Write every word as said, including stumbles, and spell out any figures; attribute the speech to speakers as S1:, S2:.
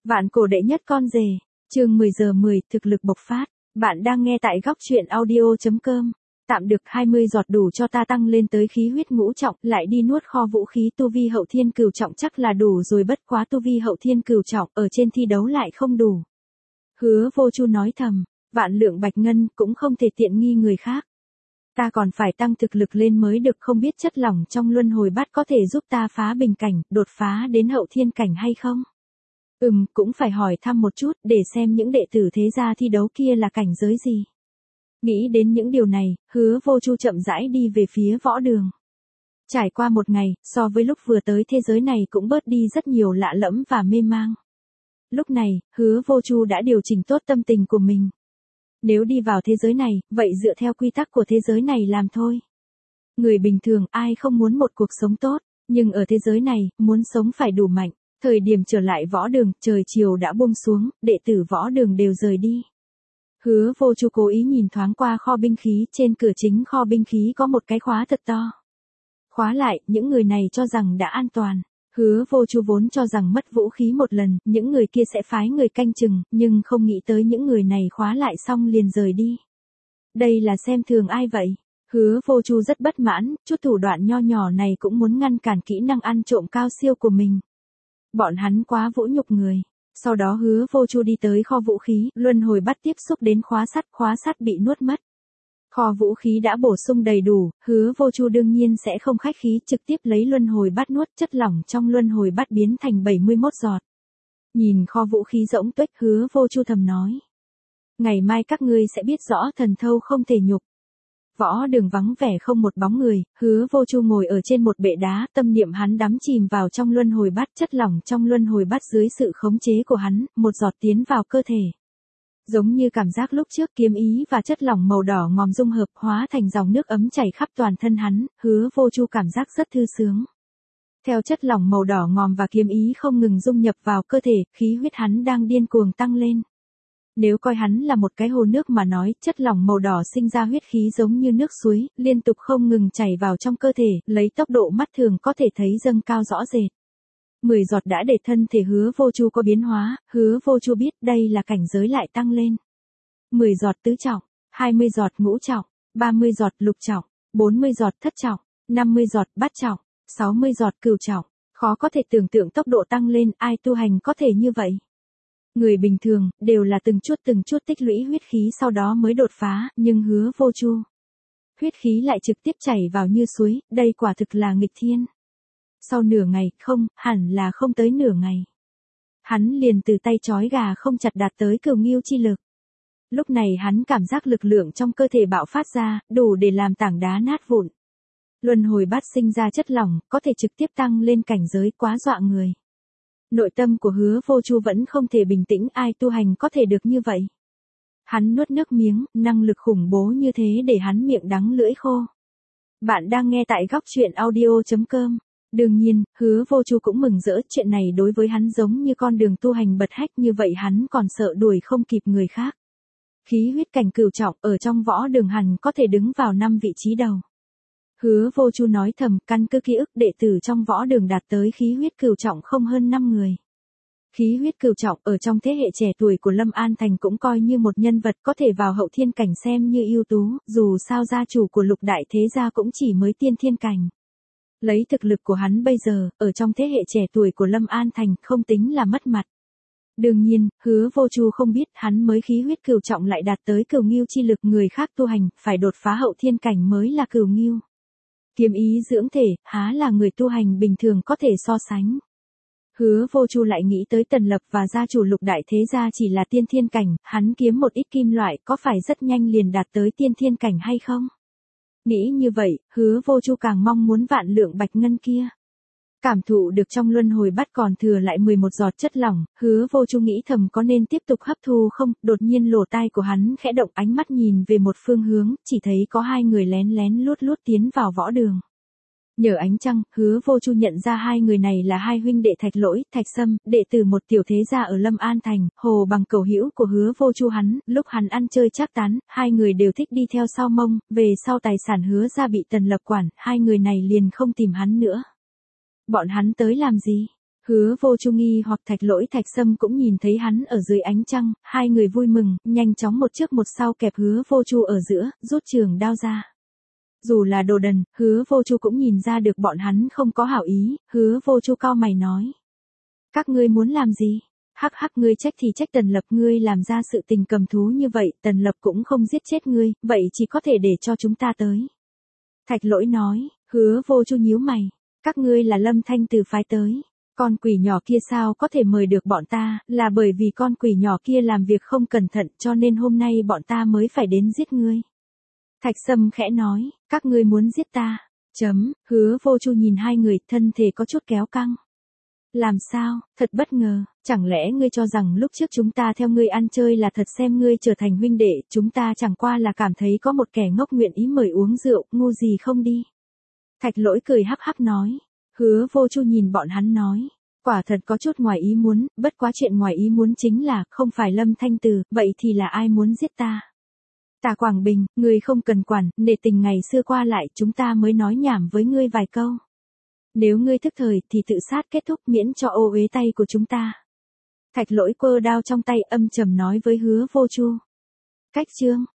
S1: Vạn cổ đệ nhất con rể, chương mười giờ mười, thực lực bộc phát. Bạn đang nghe tại góc truyện audio chấm com. Tạm được hai mươi giọt đủ cho ta tăng lên tới khí huyết ngũ trọng, lại đi nuốt kho vũ khí tu vi hậu thiên cửu trọng chắc là đủ rồi, bất quá tu vi hậu thiên cửu trọng ở trên thi đấu lại không đủ. Hứa Vô Chu nói thầm, vạn lượng bạch ngân cũng không thể tiện nghi người khác. Ta còn phải tăng thực lực lên mới được, không biết chất lỏng trong luân hồi bát có thể giúp ta phá bình cảnh, đột phá đến hậu thiên cảnh hay không? Ừm, cũng phải hỏi thăm một chút, để xem những đệ tử thế gia thi đấu kia là cảnh giới gì. Nghĩ đến những điều này, Hứa Vô Chu chậm rãi đi về phía võ đường. Trải qua một ngày, so với lúc vừa tới thế giới này cũng bớt đi rất nhiều lạ lẫm và mê mang. Lúc này, Hứa Vô Chu đã điều chỉnh tốt tâm tình của mình. Nếu đi vào thế giới này, vậy dựa theo quy tắc của thế giới này làm thôi. Người bình thường ai không muốn một cuộc sống tốt, nhưng ở thế giới này, muốn sống phải đủ mạnh. Thời điểm trở lại võ đường, trời chiều đã buông xuống, đệ tử võ đường đều rời đi. Hứa Vô Chu cố ý nhìn thoáng qua kho binh khí, trên cửa chính kho binh khí có một cái khóa thật to. Khóa lại, những người này cho rằng đã an toàn. Hứa Vô Chu vốn cho rằng mất vũ khí một lần, những người kia sẽ phái người canh chừng, nhưng không nghĩ tới những người này khóa lại xong liền rời đi. Đây là xem thường ai vậy? Hứa Vô Chu rất bất mãn, chút thủ đoạn nho nhỏ này cũng muốn ngăn cản kỹ năng ăn trộm cao siêu của mình. Bọn hắn quá vũ nhục người. Sau đó Hứa Vô Chu đi tới kho vũ khí, luân hồi bắt tiếp xúc đến khóa sắt, khóa sắt bị nuốt mất. Kho vũ khí đã bổ sung đầy đủ, Hứa Vô Chu đương nhiên sẽ không khách khí, trực tiếp lấy luân hồi bắt nuốt, chất lỏng trong luân hồi bắt biến thành bảy mươi mốt giọt. Nhìn kho vũ khí rỗng tuếch, Hứa Vô Chu thầm nói. Ngày mai các ngươi sẽ biết rõ thần thâu không thể nhục. Võ đường vắng vẻ không một bóng người, Hứa Vô Chu ngồi ở trên một bệ đá, tâm niệm hắn đắm chìm vào trong luân hồi bát, chất lỏng trong luân hồi bát dưới sự khống chế của hắn, một giọt tiến vào cơ thể. Giống như cảm giác lúc trước, kiếm ý và chất lỏng màu đỏ ngòm dung hợp hóa thành dòng nước ấm chảy khắp toàn thân hắn, Hứa Vô Chu cảm giác rất thư sướng. Theo chất lỏng màu đỏ ngòm và kiếm ý không ngừng dung nhập vào cơ thể, khí huyết hắn đang điên cuồng tăng lên. Nếu coi hắn là một cái hồ nước mà nói, chất lỏng màu đỏ sinh ra huyết khí giống như nước suối, liên tục không ngừng chảy vào trong cơ thể, lấy tốc độ mắt thường có thể thấy dâng cao rõ rệt. Mười giọt đã để thân thể Hứa Vô Chu có biến hóa, Hứa Vô Chu biết đây là cảnh giới lại tăng lên. Mười giọt tứ trọng, hai mươi giọt ngũ trọng, ba mươi giọt lục trọng, bốn mươi giọt thất trọng, năm mươi giọt bát trọng, sáu mươi giọt cửu trọng. Khó có thể tưởng tượng tốc độ tăng lên, ai tu hành có thể như vậy. Người bình thường, đều là từng chút từng chút tích lũy huyết khí sau đó mới đột phá, nhưng Hứa Vô Chu. Huyết khí lại trực tiếp chảy vào như suối, đây quả thực là nghịch thiên. Sau nửa ngày, không, hẳn là không tới nửa ngày. Hắn liền từ tay trói gà không chặt đạt tới cửu nghiêu chi lực. Lúc này hắn cảm giác lực lượng trong cơ thể bạo phát ra, đủ để làm tảng đá nát vụn. Luân hồi bát sinh ra chất lỏng, có thể trực tiếp tăng lên cảnh giới, quá dọa người. Nội tâm của Hứa Vô Chu vẫn không thể bình tĩnh, ai tu hành có thể được như vậy. Hắn nuốt nước miếng, năng lực khủng bố như thế để hắn miệng đắng lưỡi khô. Bạn đang nghe tại góc truyện audio chấm com. Đương nhiên, Hứa Vô Chu cũng mừng rỡ, chuyện này đối với hắn giống như con đường tu hành bật hách, như vậy hắn còn sợ đuổi không kịp người khác. Khí huyết cảnh cửu trọng ở trong võ đường hẳn có thể đứng vào năm vị trí đầu. Hứa Vô Chu nói thầm, căn cứ ký ức đệ tử trong võ đường đạt tới khí huyết cửu trọng không hơn năm người. Khí huyết cửu trọng ở trong thế hệ trẻ tuổi của Lâm An Thành cũng coi như một nhân vật có thể vào hậu thiên cảnh xem như ưu tú, dù sao gia chủ của lục đại thế gia cũng chỉ mới tiên thiên cảnh. Lấy thực lực của hắn bây giờ, ở trong thế hệ trẻ tuổi của Lâm An Thành không tính là mất mặt. Đương nhiên, Hứa Vô Chu không biết hắn mới khí huyết cửu trọng lại đạt tới cửu nghiêu chi lực, người khác tu hành, phải đột phá hậu thiên cảnh mới là cửu nghiêu. Kiếm ý dưỡng thể, há là người tu hành bình thường có thể so sánh. Hứa Vô Chu lại nghĩ tới Tần Lập và gia chủ lục đại thế gia chỉ là tiên thiên cảnh, hắn kiếm một ít kim loại có phải rất nhanh liền đạt tới tiên thiên cảnh hay không? Nghĩ như vậy, Hứa Vô Chu càng mong muốn vạn lượng bạch ngân kia. Cảm thụ được trong luân hồi bắt còn thừa lại mười một giọt chất lỏng, Hứa Vô Chu nghĩ thầm có nên tiếp tục hấp thu không, đột nhiên lỗ tai của hắn khẽ động, ánh mắt nhìn về một phương hướng, chỉ thấy có hai người lén lén lút lút tiến vào võ đường. Nhờ ánh trăng, Hứa Vô Chu nhận ra hai người này là hai huynh đệ Thạch Lỗi, Thạch Sâm, đệ tử một tiểu thế gia ở Lâm An Thành, hồ bằng cầu hữu của Hứa Vô Chu hắn, lúc hắn ăn chơi trác tán, hai người đều thích đi theo sau mông, về sau tài sản Hứa gia bị Tần Lập quản, hai người này liền không tìm hắn nữa. Bọn hắn tới làm gì? Hứa Vô Chu nghi hoặc Thạch Lỗi Thạch Sâm cũng nhìn thấy hắn ở dưới ánh trăng, hai người vui mừng, nhanh chóng một trước một sau kẹp Hứa Vô Chu ở giữa, rút trường đao ra. Dù là đồ đần, Hứa Vô Chu cũng nhìn ra được bọn hắn không có hảo ý, Hứa Vô Chu cau mày nói. Các ngươi muốn làm gì? Hắc hắc, ngươi trách thì trách Tần Lập, ngươi làm ra sự tình cầm thú như vậy, Tần Lập cũng không giết chết ngươi, vậy chỉ có thể để cho chúng ta tới. Thạch Lỗi nói. Hứa Vô Chu nhíu mày. Các ngươi là Lâm Thanh Từ phái tới. Con quỷ nhỏ kia sao có thể mời được bọn ta, là bởi vì con quỷ nhỏ kia làm việc không cẩn thận cho nên hôm nay bọn ta mới phải đến giết ngươi. Thạch Sâm khẽ nói, các ngươi muốn giết ta. Chấm, Hứa Vô Chu nhìn hai người, thân thể có chút kéo căng. Làm sao, thật bất ngờ, chẳng lẽ ngươi cho rằng lúc trước chúng ta theo ngươi ăn chơi là thật, xem ngươi trở thành huynh đệ, chúng ta chẳng qua là cảm thấy có một kẻ ngốc nguyện ý mời uống rượu, ngu gì không đi. Thạch Lỗi cười hắc hắc nói. Hứa Vô Chu nhìn bọn hắn nói. Quả thật có chút ngoài ý muốn, bất quá chuyện ngoài ý muốn chính là, không phải Lâm Thanh Từ, vậy thì là ai muốn giết ta? Tả Quảng Bình, ngươi không cần quản, nể tình ngày xưa qua lại, chúng ta mới nói nhảm với ngươi vài câu. Nếu ngươi thức thời thì tự sát kết thúc, miễn cho ô uế tay của chúng ta. Thạch Lỗi quơ đao trong tay âm trầm nói với Hứa Vô Chu. Cách chương.